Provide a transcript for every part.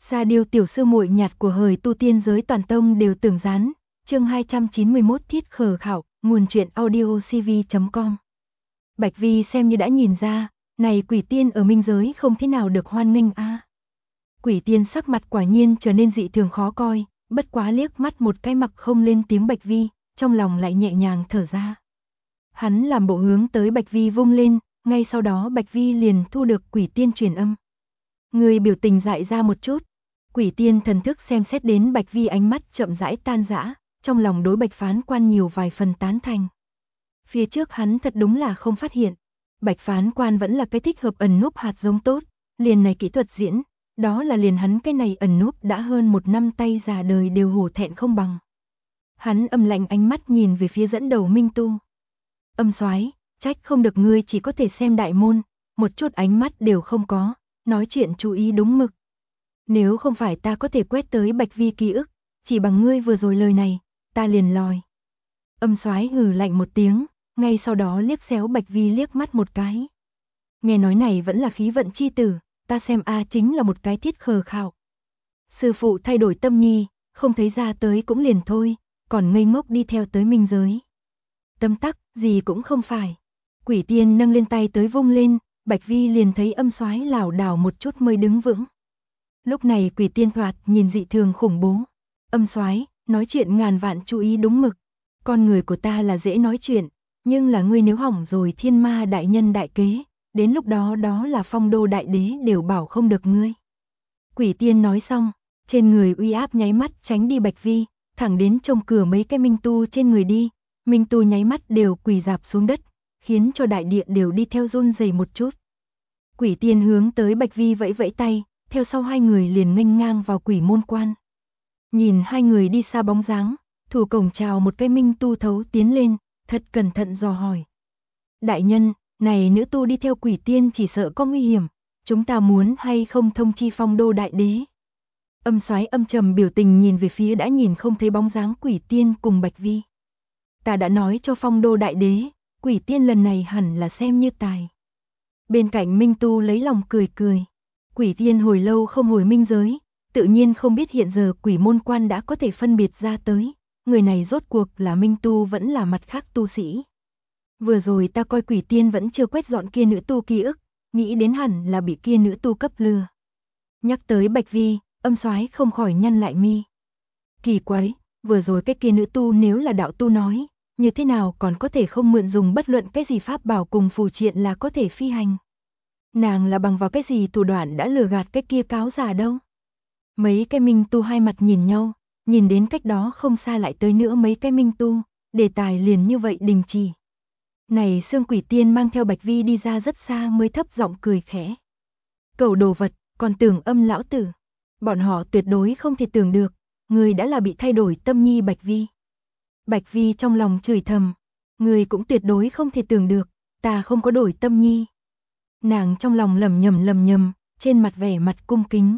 Sa Điêu tiểu sư muội nhạt của hời tu tiên giới toàn tông đều tưởng gián. Chương 291 thiết khờ khảo, nguồn truyện audiocv.com. Bạch Vi xem như đã nhìn ra, này quỷ tiên ở minh giới không thế nào được hoan nghênh a. Quỷ tiên sắc mặt quả nhiên trở nên dị thường khó coi, bất quá liếc mắt một cái mặc không lên tiếng Bạch Vi, trong lòng lại nhẹ nhàng thở ra. Hắn làm bộ hướng tới Bạch Vi vung lên, ngay sau đó Bạch Vi liền thu được quỷ tiên truyền âm. Người biểu tình dại ra một chút. Quỷ tiên thần thức xem xét đến Bạch Vi, ánh mắt chậm rãi tan rã, trong lòng đối Bạch phán quan nhiều vài phần tán thành. Phía trước hắn thật đúng là không phát hiện, Bạch phán quan vẫn là cái thích hợp ẩn núp hạt giống tốt, liền này kỹ thuật diễn, đó là liền hắn cái này ẩn núp đã hơn 1 năm tay già đời đều hổ thẹn không bằng. Hắn âm lạnh ánh mắt nhìn về phía dẫn đầu Minh Tu. Âm soái, trách không được ngươi chỉ có thể xem đại môn, một chút ánh mắt đều không có, nói chuyện chú ý đúng mực. Nếu không phải ta có thể quét tới Bạch Vi ký ức, chỉ bằng ngươi vừa rồi lời này, ta liền lòi. Âm soái hừ lạnh một tiếng, ngay sau đó liếc xéo Bạch Vi liếc mắt một cái. Nghe nói này vẫn là khí vận chi tử, ta xem chính là một cái thiết khờ khạo. Sư phụ thay đổi tâm nhi, không thấy ra tới cũng liền thôi, còn ngây ngốc đi theo tới minh giới. Tâm tắc, gì cũng không phải. Quỷ tiên nâng lên tay tới vung lên, Bạch Vi liền thấy âm soái lảo đảo một chút mới đứng vững. Lúc này quỷ tiên thoạt nhìn dị thường khủng bố. Âm soái, nói chuyện ngàn vạn chú ý đúng mực. Con người của ta là dễ nói chuyện, nhưng là ngươi nếu hỏng rồi thiên ma đại nhân đại kế, đến lúc đó đó là phong đô đại đế đều bảo không được ngươi. Quỷ tiên nói xong, trên người uy áp nháy mắt tránh đi Bạch Vi, thẳng đến trông cửa mấy cái minh tu trên người đi. Minh tu nháy mắt đều quỳ rạp xuống đất, khiến cho đại địa đều đi theo run rẩy một chút. Quỷ tiên hướng tới Bạch Vi vẫy vẫy tay, theo sau hai người liền nghênh ngang vào quỷ môn quan. Nhìn hai người đi xa bóng dáng, thủ cổng chào một cái minh tu thấu tiến lên, thật cẩn thận dò hỏi. Đại nhân, này nữ tu đi theo quỷ tiên chỉ sợ có nguy hiểm, chúng ta muốn hay không thông chi phong đô đại đế. Âm soái âm trầm biểu tình nhìn về phía đã nhìn không thấy bóng dáng quỷ tiên cùng Bạch Vi. Ta đã nói cho phong đô đại đế, quỷ tiên lần này hẳn là xem như tài. Bên cạnh minh tu lấy lòng cười cười. Quỷ tiên hồi lâu không hồi minh giới, tự nhiên không biết hiện giờ quỷ môn quan đã có thể phân biệt ra tới, người này rốt cuộc là minh tu vẫn là mặt khác tu sĩ. Vừa rồi ta coi quỷ tiên vẫn chưa quét dọn kia nữ tu ký ức, nghĩ đến hẳn là bị kia nữ tu cấp lừa. Nhắc tới Bạch Vi, âm soái không khỏi nhăn lại mi. Kỳ quái, vừa rồi cái kia nữ tu nếu là đạo tu nói, như thế nào còn có thể không mượn dùng bất luận cái gì pháp bảo cùng phù triện là có thể phi hành. Nàng là bằng vào cái gì thủ đoạn đã lừa gạt cái kia cáo giả đâu. Mấy cái minh tu hai mặt nhìn nhau, nhìn đến cách đó không xa lại tới nữa mấy cái minh tu, đề tài liền như vậy đình chỉ. Này xương quỷ tiên mang theo Bạch Vi đi ra rất xa mới thấp giọng cười khẽ. Cẩu đồ vật, còn tưởng âm lão tử. Bọn họ tuyệt đối không thể tưởng được, người đã là bị thay đổi tâm nhi Bạch Vi. Bạch Vi trong lòng chửi thầm, người cũng tuyệt đối không thể tưởng được, ta không có đổi tâm nhi. Nàng trong lòng lẩm nhẩm, trên mặt vẻ mặt cung kính.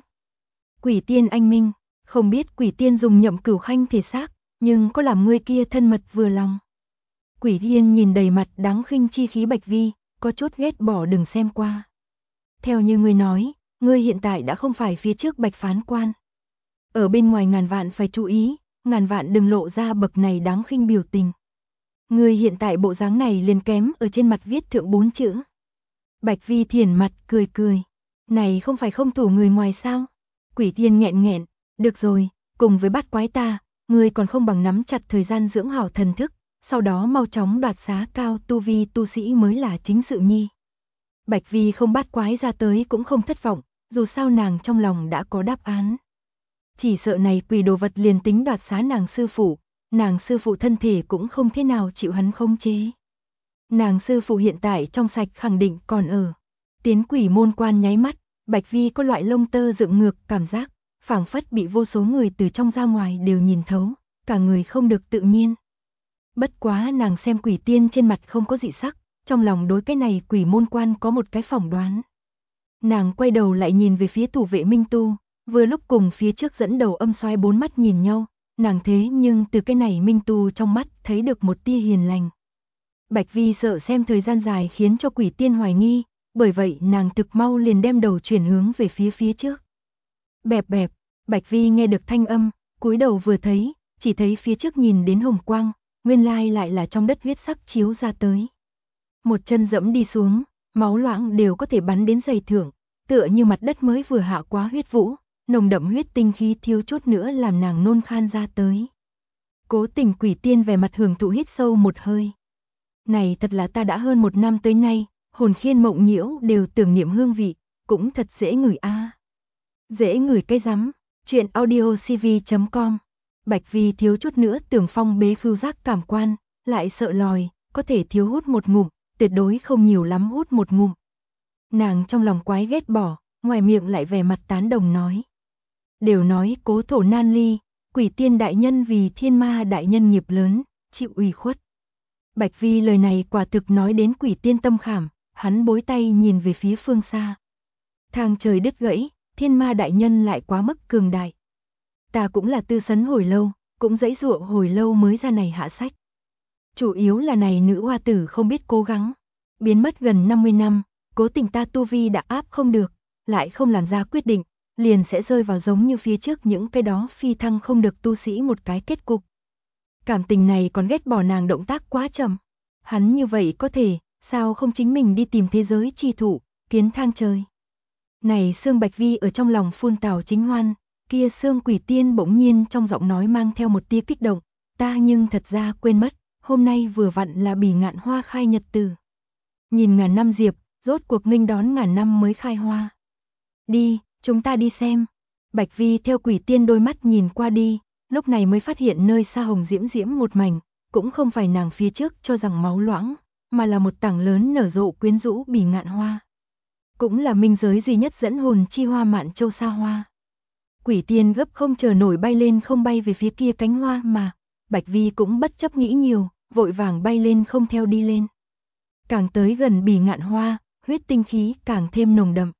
Quỷ tiên anh minh, không biết quỷ tiên dùng Nhậm Cửu Khanh thể xác, nhưng có làm ngươi kia thân mật vừa lòng. Quỷ tiên nhìn đầy mặt đáng khinh chi khí Bạch Vi, có chút ghét bỏ đừng xem qua. Theo như ngươi nói, ngươi hiện tại đã không phải phía trước Bạch phán quan. Ở bên ngoài ngàn vạn phải chú ý, ngàn vạn đừng lộ ra bậc này đáng khinh biểu tình. Ngươi hiện tại bộ dáng này liền kém ở trên mặt viết thượng 4 chữ. Bạch Vi thiền mặt cười cười, này không phải không thủ người ngoài sao? Quỷ tiên nghẹn nghẹn, được rồi, cùng với bắt quái ta, ngươi còn không bằng nắm chặt thời gian dưỡng hảo thần thức, sau đó mau chóng đoạt xá cao tu vi tu sĩ mới là chính sự nhi. Bạch Vi không bắt quái ra tới cũng không thất vọng, dù sao nàng trong lòng đã có đáp án. Chỉ sợ này quỷ đồ vật liền tính đoạt xá nàng sư phụ thân thể cũng không thế nào chịu hắn khống chế. Nàng sư phụ hiện tại trong sạch khẳng định còn ở. Tiến quỷ môn quan nháy mắt, Bạch Vi có loại lông tơ dựng ngược cảm giác, phảng phất bị vô số người từ trong ra ngoài đều nhìn thấu, cả người không được tự nhiên. Bất quá nàng xem quỷ tiên trên mặt không có dị sắc, trong lòng đối cái này quỷ môn quan có một cái phỏng đoán. Nàng quay đầu lại nhìn về phía thủ vệ minh tu, vừa lúc cùng phía trước dẫn đầu âm soái 4 mắt nhìn nhau, nàng thế nhưng từ cái này minh tu trong mắt thấy được một tia hiền lành. Bạch Vi sợ xem thời gian dài khiến cho quỷ tiên hoài nghi, bởi vậy nàng thực mau liền đem đầu chuyển hướng về phía trước. Bẹp bẹp, Bạch Vi nghe được thanh âm, cúi đầu vừa thấy, chỉ thấy phía trước nhìn đến hồng quang, nguyên lai lại là trong đất huyết sắc chiếu ra tới. Một chân dẫm đi xuống, máu loãng đều có thể bắn đến giày thượng, tựa như mặt đất mới vừa hạ quá huyết vũ, nồng đậm huyết tinh khí thiếu chút nữa làm nàng nôn khan ra tới. Cố Tình Quỷ Tiên vẻ mặt hưởng thụ hít sâu một hơi. Này thật là ta đã hơn 1 năm tới nay, hồn khiên mộng nhiễu đều tưởng niệm hương vị, cũng thật dễ ngửi a. Dễ ngửi cái rắm. Chuyện audiocv.com. Bạch Vi thiếu chút nữa tưởng phong bế khứu giác cảm quan, lại sợ lòi, có thể thiếu hút một ngụm, tuyệt đối không nhiều lắm hút một ngụm. Nàng trong lòng quái ghét bỏ, ngoài miệng lại vẻ mặt tán đồng nói. Đều nói cố thổ nan ly, Quỷ Tiên đại nhân vì Thiên Ma đại nhân nghiệp lớn, chịu ủy khuất. Bạch Vi lời này quả thực nói đến Quỷ Tiên tâm khảm, hắn bối tay nhìn về phía phương xa. Thang trời đứt gãy, Thiên Ma đại nhân lại quá mức cường đại. Ta cũng là tư sấn hồi lâu, cũng dãy dụa hồi lâu mới ra này hạ sách. Chủ yếu là này nữ hoa tử không biết cố gắng. Biến mất gần 50 năm, Cố Tình ta tu vi đã áp không được, lại không làm ra quyết định, liền sẽ rơi vào giống như phía trước những cái đó phi thăng không được tu sĩ một cái kết cục. Cảm tình này còn ghét bỏ nàng động tác quá chậm. Hắn như vậy có thể, sao không chính mình đi tìm thế giới chi thủ, kiến thang trời. Này Sương Bạch Vi ở trong lòng phun tào chính hoan, kia Sương Quỷ Tiên bỗng nhiên trong giọng nói mang theo một tia kích động, ta nhưng thật ra quên mất, hôm nay vừa vặn là Bỉ Ngạn Hoa khai nhật tử. Nhìn ngàn năm diệp, rốt cuộc nghênh đón ngàn năm mới khai hoa. Đi, chúng ta đi xem. Bạch Vi theo Quỷ Tiên đôi mắt nhìn qua đi, lúc này mới phát hiện nơi xa hồng diễm diễm một mảnh, cũng không phải nàng phía trước cho rằng máu loãng, mà là một tảng lớn nở rộ quyến rũ Bỉ Ngạn Hoa. Cũng là minh giới duy nhất dẫn hồn chi hoa Mạn Châu Sa Hoa. Quỷ Tiên gấp không chờ nổi bay lên không bay về phía kia cánh hoa mà, Bạch Vi cũng bất chấp nghĩ nhiều, vội vàng bay lên không theo đi lên. Càng tới gần Bỉ Ngạn Hoa, huyết tinh khí càng thêm nồng đậm.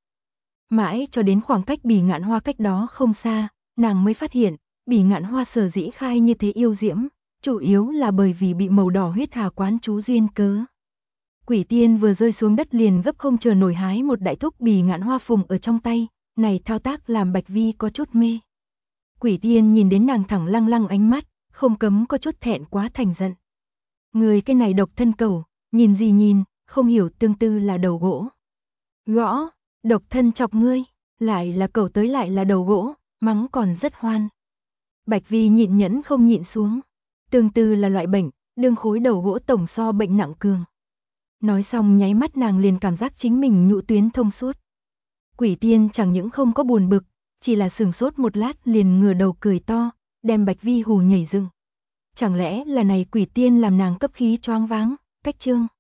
Mãi cho đến khoảng cách Bỉ Ngạn Hoa cách đó không xa, nàng mới phát hiện, Bỉ Ngạn Hoa sở dĩ khai như thế yêu diễm, chủ yếu là bởi vì bị màu đỏ huyết hà quán chú duyên cớ. Quỷ Tiên vừa rơi xuống đất liền gấp không chờ nổi hái một đại thúc Bỉ Ngạn Hoa phùng ở trong tay, này thao tác làm Bạch Vi có chút mê. Quỷ Tiên nhìn đến nàng thẳng lăng lăng ánh mắt, không cấm có chút thẹn quá thành giận. Người cái này độc thân cẩu, nhìn gì nhìn, không hiểu tương tư là đầu gỗ. Gõ, độc thân chọc ngươi, lại là cẩu tới lại là đầu gỗ, mắng còn rất hoan. Bạch Vi nhịn nhẫn không nhịn xuống. Tương tư là loại bệnh, đương khối đầu gỗ tổng so bệnh nặng cường. Nói xong nháy mắt nàng liền cảm giác chính mình nhũ tuyến thông suốt. Quỷ Tiên chẳng những không có buồn bực, chỉ là sừng sốt một lát liền ngửa đầu cười to, đem Bạch Vi hù nhảy dựng. Chẳng lẽ là này Quỷ Tiên làm nàng cấp khí choáng váng, cách chương.